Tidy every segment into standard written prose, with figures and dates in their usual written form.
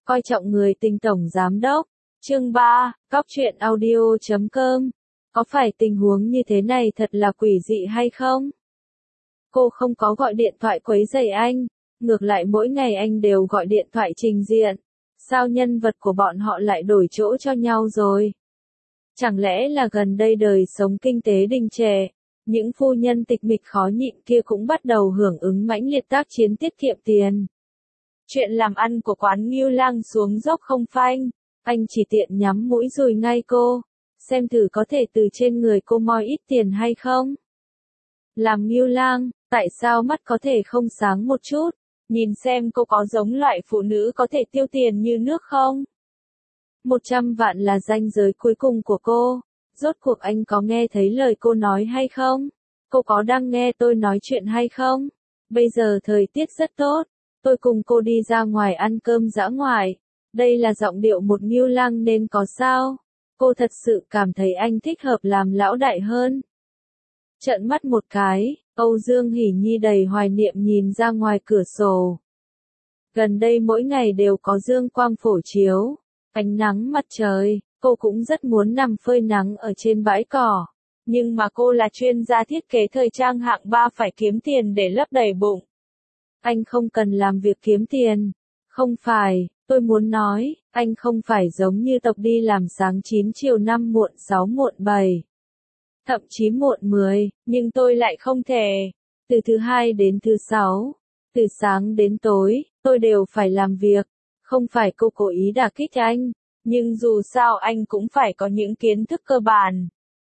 Coi trọng người tình tổng giám đốc. Chương 3, Cóc truyện audio.com. Có phải tình huống như thế này thật là quỷ dị hay không? Cô không có gọi điện thoại quấy rầy anh, ngược lại mỗi ngày anh đều gọi điện thoại trình diện. Sao nhân vật của bọn họ lại đổi chỗ cho nhau rồi? Chẳng lẽ là gần đây đời sống kinh tế đình trệ, những phu nhân tịch mịch khó nhịn kia cũng bắt đầu hưởng ứng mãnh liệt tác chiến tiết kiệm tiền. Chuyện làm ăn của quán Ngưu Lang xuống dốc không phanh, anh chỉ tiện nhắm mũi dùi ngay cô, xem thử có thể từ trên người cô moi ít tiền hay không. Làm Ngưu Lang, tại sao mắt có thể không sáng một chút, nhìn xem cô có giống loại phụ nữ có thể tiêu tiền như nước không? 100 vạn là ranh giới cuối cùng của cô, rốt cuộc anh có nghe thấy lời cô nói hay không? Cô có đang nghe tôi nói chuyện hay không? Bây giờ thời tiết rất tốt, tôi cùng cô đi ra ngoài ăn cơm dã ngoại. Đây là giọng điệu một Ngưu Lang nên có sao? Cô thật sự cảm thấy anh thích hợp làm lão đại hơn. Trợn mắt một cái, Âu Dương Hỉ Nhi đầy hoài niệm nhìn ra ngoài cửa sổ. Gần đây mỗi ngày đều có dương quang phổ chiếu, ánh nắng mặt trời, cô cũng rất muốn nằm phơi nắng ở trên bãi cỏ. Nhưng mà cô là chuyên gia thiết kế thời trang hạng 3 phải kiếm tiền để lấp đầy bụng. Anh không cần làm việc kiếm tiền. Không phải, tôi muốn nói, anh không phải giống như tộc đi làm sáng 9 chiều 5 muộn 6 muộn 7. Thậm chí muộn 10, nhưng tôi lại không thể. Từ thứ hai đến thứ sáu, từ sáng đến tối, tôi đều phải làm việc. Không phải cô cố ý đả kích anh, nhưng dù sao anh cũng phải có những kiến thức cơ bản.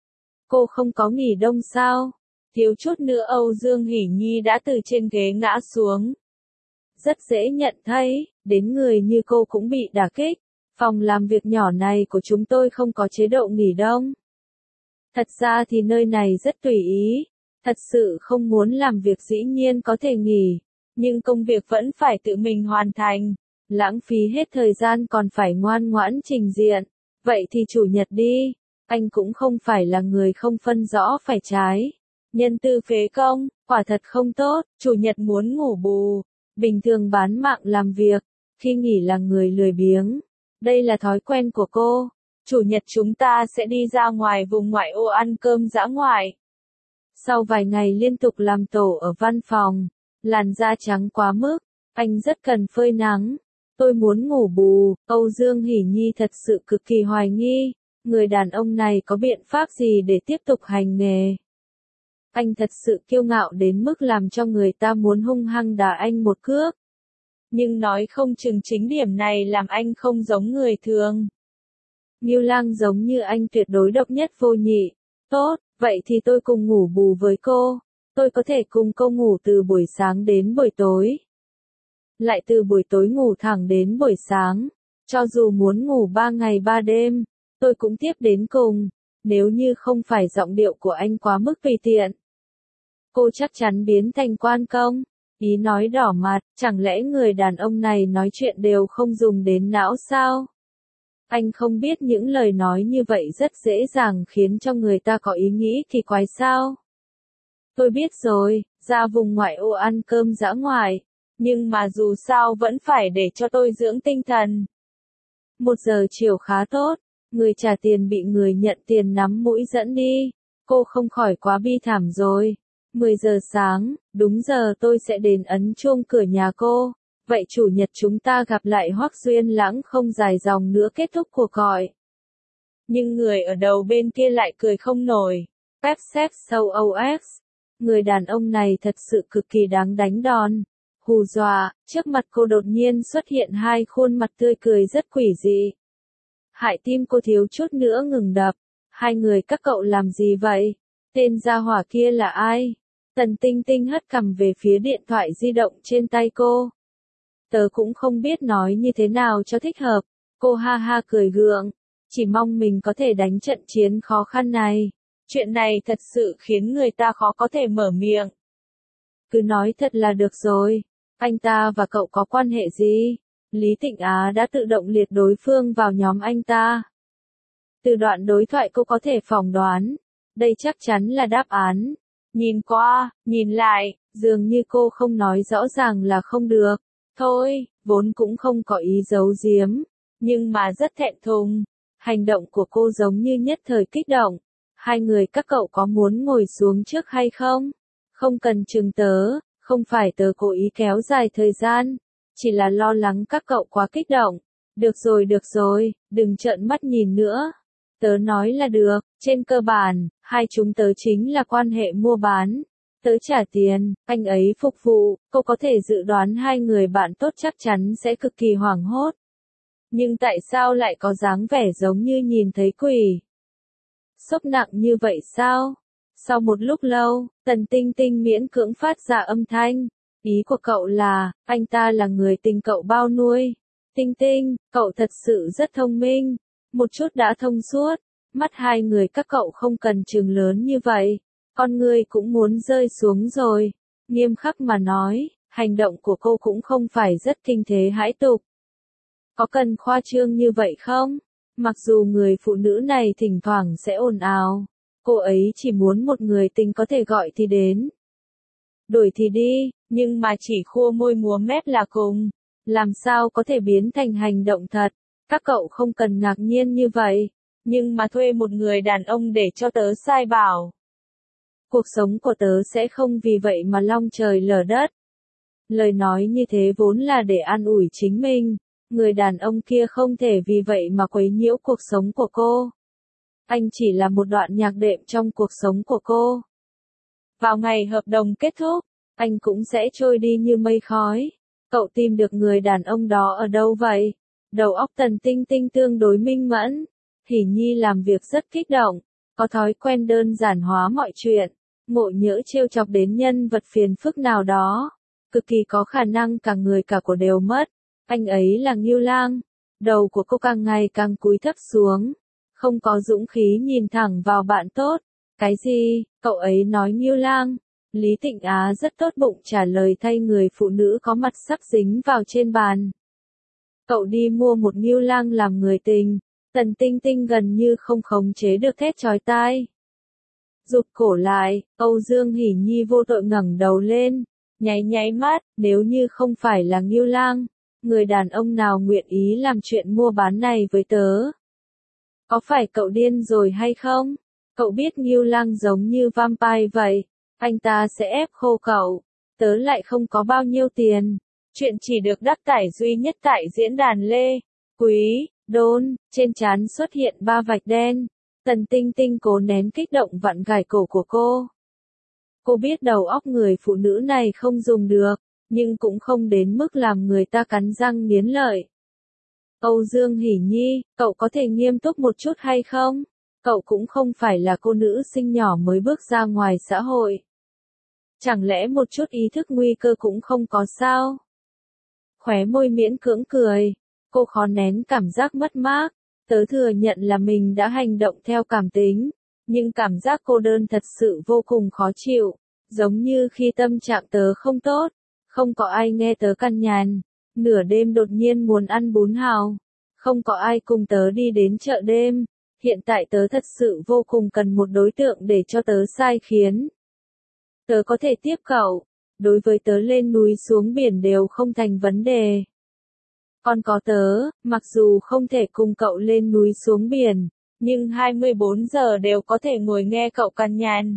Cô không có nghỉ đông sao? Thiếu chút nữa Âu Dương Hỉ Nhi đã từ trên ghế ngã xuống. Rất dễ nhận thấy, đến người như cô cũng bị đả kích. Phòng làm việc nhỏ này của chúng tôi không có chế độ nghỉ đông. Thật ra thì nơi này rất tùy ý. Thật sự không muốn làm việc dĩ nhiên có thể nghỉ. Nhưng công việc vẫn phải tự mình hoàn thành. Lãng phí hết thời gian còn phải ngoan ngoãn trình diện. Vậy thì chủ nhật đi. Anh cũng không phải là người không phân rõ phải trái. Nhân tư phế công, quả thật không tốt. Chủ nhật muốn ngủ bù. Bình thường bán mạng làm việc. Khi nghỉ là người lười biếng. Đây là thói quen của cô. Chủ nhật chúng ta sẽ đi ra ngoài vùng ngoại ô ăn cơm dã ngoại. Sau vài ngày liên tục làm tổ ở văn phòng, làn da trắng quá mức, anh rất cần phơi nắng. Tôi muốn ngủ bù. Âu Dương Hỉ Nhi thật sự cực kỳ hoài nghi, người đàn ông này có biện pháp gì để tiếp tục hành nghề. Anh thật sự kiêu ngạo đến mức làm cho người ta muốn hung hăng đá anh một cước. Nhưng nói không chừng chính điểm này làm anh không giống người thường. Ngưu Lang giống như anh tuyệt đối độc nhất vô nhị. Tốt, vậy thì tôi cùng ngủ bù với cô. Tôi có thể cùng cô ngủ từ buổi sáng đến buổi tối. Lại từ buổi tối ngủ thẳng đến buổi sáng. Cho dù muốn ngủ 3 ngày 3 đêm, tôi cũng tiếp đến cùng. Nếu như không phải giọng điệu của anh quá mức tùy tiện, cô chắc chắn biến thành quan công. Ý nói đỏ mặt, chẳng lẽ người đàn ông này nói chuyện đều không dùng đến não sao? Anh không biết những lời nói như vậy rất dễ dàng khiến cho người ta có ý nghĩ kỳ quái sao? Tôi biết rồi, ra vùng ngoại ô ăn cơm dã ngoại. Nhưng mà dù sao vẫn phải để cho tôi dưỡng tinh thần. 1 giờ chiều khá tốt, người trả tiền bị người nhận tiền nắm mũi dẫn đi. Cô không khỏi quá bi thảm rồi. 10 giờ sáng, đúng giờ tôi sẽ đến ấn chuông cửa nhà cô. Vậy chủ nhật chúng ta gặp lại Hoắc Duyên Lãng không dài dòng nữa kết thúc cuộc gọi. Nhưng người ở đầu bên kia lại cười không nổi. Pepsep sau OS. Người đàn ông này thật sự cực kỳ đáng đánh đòn. Hù dọa, trước mặt cô đột nhiên xuất hiện hai khuôn mặt tươi cười rất quỷ dị. Hại tim cô thiếu chút nữa ngừng đập. Hai người các cậu làm gì vậy? Tên gia hỏa kia là ai? Tần Tinh Tinh hất cằm về phía điện thoại di động trên tay cô. Tớ cũng không biết nói như thế nào cho thích hợp. Cô ha ha cười gượng. Chỉ mong mình có thể đánh trận chiến khó khăn này. Chuyện này thật sự khiến người ta khó có thể mở miệng. Cứ nói thật là được rồi. Anh ta và cậu có quan hệ gì? Lý Tịnh Á đã tự động liệt đối phương vào nhóm anh ta. Từ đoạn đối thoại cô có thể phỏng đoán. Đây chắc chắn là đáp án. Nhìn qua, nhìn lại, dường như cô không nói rõ ràng là không được. Thôi, vốn cũng không có ý giấu giếm, nhưng mà rất thẹn thùng. Hành động của cô giống như nhất thời kích động. Hai người các cậu có muốn ngồi xuống trước hay không? Không cần chừng tớ, không phải tớ cố ý kéo dài thời gian, chỉ là lo lắng các cậu quá kích động. Được rồi, đừng trợn mắt nhìn nữa. Tớ nói là được, trên cơ bản, hai chúng tớ chính là quan hệ mua bán. Tớ trả tiền, anh ấy phục vụ, cô có thể dự đoán hai người bạn tốt chắc chắn sẽ cực kỳ hoảng hốt. Nhưng tại sao lại có dáng vẻ giống như nhìn thấy quỷ? Sốc nặng như vậy sao? Sau một lúc lâu, Tần Tinh Tinh miễn cưỡng phát ra âm thanh. Ý của cậu là, anh ta là người tình cậu bao nuôi. Tinh Tinh, cậu thật sự rất thông minh. Một chút đã thông suốt. Mắt hai người các cậu không cần trừng lớn như vậy. Con người cũng muốn rơi xuống rồi. Nghiêm khắc mà nói, hành động của cô cũng không phải rất kinh thế hãi tục. Có cần khoa trương như vậy không? Mặc dù người phụ nữ này thỉnh thoảng sẽ ồn ào, cô ấy chỉ muốn một người tình có thể gọi thì đến. Đuổi thì đi, nhưng mà chỉ khua môi múa mép là cùng. Làm sao có thể biến thành hành động thật? Các cậu không cần ngạc nhiên như vậy. Nhưng mà thuê một người đàn ông để cho tớ sai bảo. Cuộc sống của tớ sẽ không vì vậy mà long trời lở đất. Lời nói như thế vốn là để an ủi chính mình. Người đàn ông kia không thể vì vậy mà quấy nhiễu cuộc sống của cô. Anh chỉ là một đoạn nhạc đệm trong cuộc sống của cô. Vào ngày hợp đồng kết thúc, anh cũng sẽ trôi đi như mây khói. Cậu tìm được người đàn ông đó ở đâu vậy? Đầu óc Tần Tinh Tinh tương đối minh mẫn. Hỉ Nhi làm việc rất kích động, có thói quen đơn giản hóa mọi chuyện, ngộ nhỡ trêu chọc đến nhân vật phiền phức nào đó. Cực kỳ có khả năng cả người cả của đều mất. Anh ấy là Ngưu Lang. Đầu của cô càng ngày càng cúi thấp xuống. Không có dũng khí nhìn thẳng vào bạn tốt. Cái gì? Cậu ấy nói Ngưu Lang. Lý Tịnh Á rất tốt bụng trả lời thay người phụ nữ có mặt sắp dính vào trên bàn. Cậu đi mua một Ngưu Lang làm người tình. Tần Tinh Tinh gần như không khống chế được thét chói tai. Rụt cổ lại, Âu Dương Hỉ Nhi vô tội ngẩng đầu lên. Nháy mắt, nếu như không phải là Ngưu Lang. Người đàn ông nào nguyện ý làm chuyện mua bán này với tớ? Có phải cậu điên rồi hay không? Cậu biết Ngưu Lang giống như vampire vậy, anh ta sẽ ép khô cậu. Tớ lại không có bao nhiêu tiền. Chuyện chỉ được đăng tải duy nhất tại diễn đàn Lê Quý Đôn. Trên trán xuất hiện 3 vạch đen. Tần Tinh Tinh cố nén kích động vặn gài cổ của cô. Cô biết đầu óc người phụ nữ này không dùng được, nhưng cũng không đến mức làm người ta cắn răng nghiến lợi. Âu Dương Hỉ Nhi, cậu có thể nghiêm túc một chút hay không? Cậu cũng không phải là cô nữ sinh nhỏ mới bước ra ngoài xã hội. Chẳng lẽ một chút ý thức nguy cơ cũng không có sao? Khóe môi miễn cưỡng cười, cô khó nén cảm giác mất mát. Tớ thừa nhận là mình đã hành động theo cảm tính, nhưng cảm giác cô đơn thật sự vô cùng khó chịu, giống như khi tâm trạng tớ không tốt, không có ai nghe tớ cằn nhằn, nửa đêm đột nhiên muốn ăn bún hào, không có ai cùng tớ đi đến chợ đêm, hiện tại tớ thật sự vô cùng cần một đối tượng để cho tớ sai khiến. Tớ có thể tiếp cậu, đối với tớ lên núi xuống biển đều không thành vấn đề. Còn có tớ, mặc dù không thể cùng cậu lên núi xuống biển, nhưng 24 giờ đều có thể ngồi nghe cậu cằn nhằn.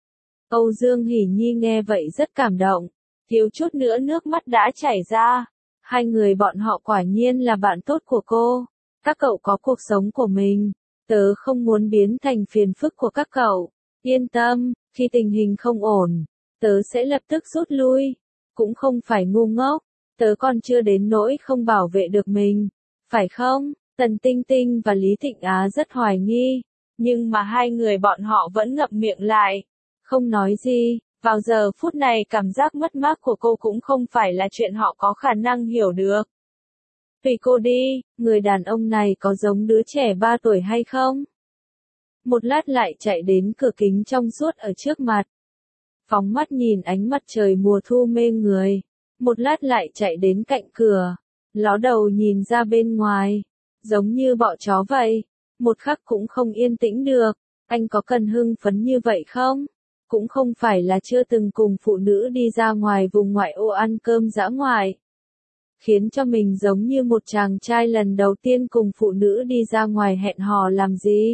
Âu Dương Hỉ Nhi nghe vậy rất cảm động, thiếu chút nữa nước mắt đã chảy ra. Hai người bọn họ quả nhiên là bạn tốt của cô. Các cậu có cuộc sống của mình, tớ không muốn biến thành phiền phức của các cậu. Yên tâm, khi tình hình không ổn, tớ sẽ lập tức rút lui. Cũng không phải ngu ngốc, tớ còn chưa đến nỗi không bảo vệ được mình. Phải không? Tần Tinh Tinh và Lý Thịnh Á rất hoài nghi, nhưng mà hai người bọn họ vẫn ngậm miệng lại, không nói gì. Vào giờ phút này cảm giác mất mát của cô cũng không phải là chuyện họ có khả năng hiểu được. Tùy cô đi, người đàn ông này có giống đứa trẻ 3 tuổi hay không? Một lát lại chạy đến cửa kính trong suốt ở trước mặt. Phóng mắt nhìn ánh mặt trời mùa thu mê người. Một lát lại chạy đến cạnh cửa. Ló đầu nhìn ra bên ngoài. Giống như bọ chó vậy. Một khắc cũng không yên tĩnh được. Anh có cần hưng phấn như vậy không? Cũng không phải là chưa từng cùng phụ nữ đi ra ngoài vùng ngoại ô ăn cơm dã ngoại. khiến cho mình giống như một chàng trai lần đầu tiên cùng phụ nữ đi ra ngoài hẹn hò làm gì.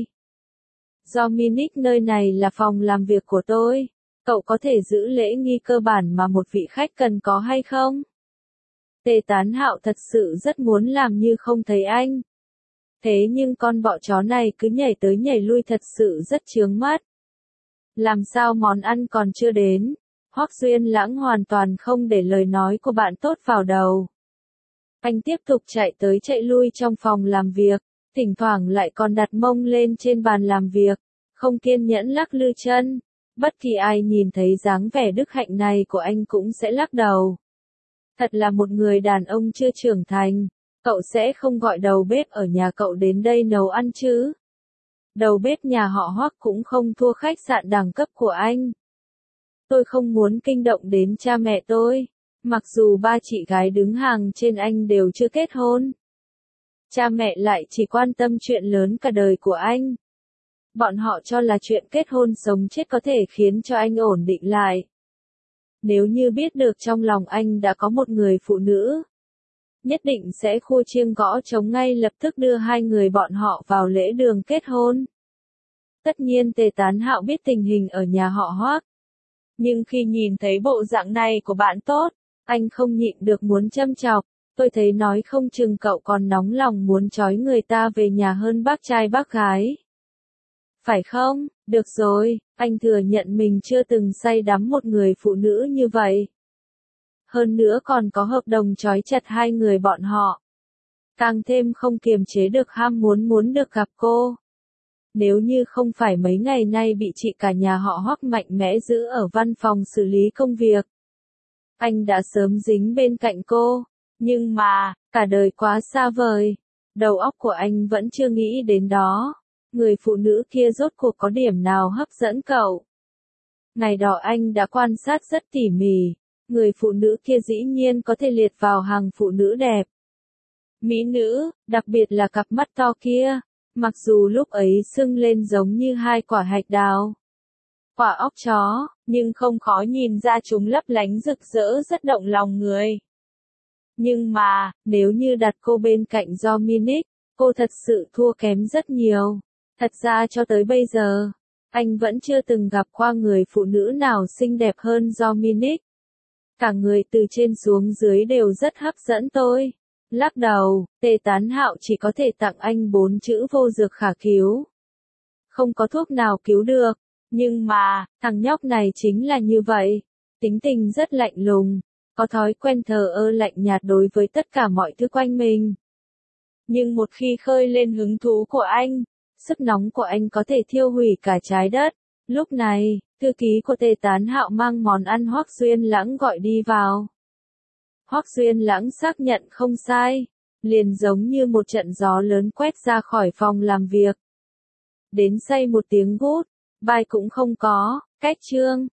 Dominic, nơi này là phòng làm việc của tôi. Cậu có thể giữ lễ nghi cơ bản mà một vị khách cần có hay không? Tề Tán Hạo thật sự rất muốn làm như không thấy anh. Thế nhưng con bọ chó này cứ nhảy tới nhảy lui thật sự rất chướng mắt. Làm sao món ăn còn chưa đến? Hoắc Duyên Lãng hoàn toàn không để lời nói của bạn tốt vào đầu. Anh tiếp tục chạy tới chạy lui trong phòng làm việc, thỉnh thoảng lại còn đặt mông lên trên bàn làm việc, không kiên nhẫn lắc lư chân. Bất kỳ ai nhìn thấy dáng vẻ đức hạnh này của anh cũng sẽ lắc đầu. Thật là một người đàn ông chưa trưởng thành. Cậu sẽ không gọi đầu bếp ở nhà cậu đến đây nấu ăn chứ? Đầu bếp nhà họ Hoắc cũng không thua khách sạn đẳng cấp của anh. Tôi không muốn kinh động đến cha mẹ tôi. Mặc dù ba chị gái đứng hàng trên anh đều chưa kết hôn. Cha mẹ lại chỉ quan tâm chuyện lớn cả đời của anh. Bọn họ cho là chuyện kết hôn sống chết có thể khiến cho anh ổn định lại. Nếu như biết được trong lòng anh đã có một người phụ nữ, nhất định sẽ khua chiêng gõ trống ngay lập tức đưa hai người bọn họ vào lễ đường kết hôn. Tất nhiên Tề Tán Hạo biết tình hình ở nhà họ Hoắc. Nhưng khi nhìn thấy bộ dạng này của bạn tốt, anh không nhịn được muốn châm chọc. Tôi thấy nói không chừng cậu còn nóng lòng muốn trói người ta về nhà hơn bác trai bác gái. Phải không? Được rồi, anh thừa nhận mình chưa từng say đắm một người phụ nữ như vậy. Hơn nữa còn có hợp đồng trói chặt hai người bọn họ. Càng thêm không kiềm chế được ham muốn được gặp cô. Nếu như không phải mấy ngày nay bị chị cả nhà họ Hoắc mạnh mẽ giữ ở văn phòng xử lý công việc, anh đã sớm dính bên cạnh cô. Nhưng mà, cả đời quá xa vời. Đầu óc của anh vẫn chưa nghĩ đến đó. Người phụ nữ kia rốt cuộc có điểm nào hấp dẫn cậu? Ngày đó anh đã quan sát rất tỉ mỉ. Người phụ nữ kia dĩ nhiên có thể liệt vào hàng phụ nữ đẹp. Mỹ nữ, đặc biệt là cặp mắt to kia. Mặc dù lúc ấy sưng lên giống như hai quả hạch đào, quả óc chó, nhưng không khó nhìn ra chúng lấp lánh rực rỡ rất động lòng người. Nhưng mà, nếu như đặt cô bên cạnh Dominic, cô thật sự thua kém rất nhiều. Thật ra cho tới bây giờ, anh vẫn chưa từng gặp qua người phụ nữ nào xinh đẹp hơn Dominic. Cả người từ trên xuống dưới đều rất hấp dẫn tôi. Lắc đầu, Tề Tán Hạo chỉ có thể tặng anh 4 chữ vô dược khả cứu. Không có thuốc nào cứu được. Nhưng mà, thằng nhóc này chính là như vậy. Tính tình rất lạnh lùng. Có thói quen thờ ơ lạnh nhạt đối với tất cả mọi thứ quanh mình. Nhưng một khi khơi lên hứng thú của anh, sức nóng của anh có thể thiêu hủy cả trái đất. Lúc này, thư ký của Tề Tán Hạo mang món ăn Hoắc Duyên Lãng gọi đi vào. Hoắc Duyên Lãng xác nhận không sai, liền giống như một trận gió lớn quét ra khỏi phòng làm việc. Đến say một tiếng gút, bài cũng không có, cách chương.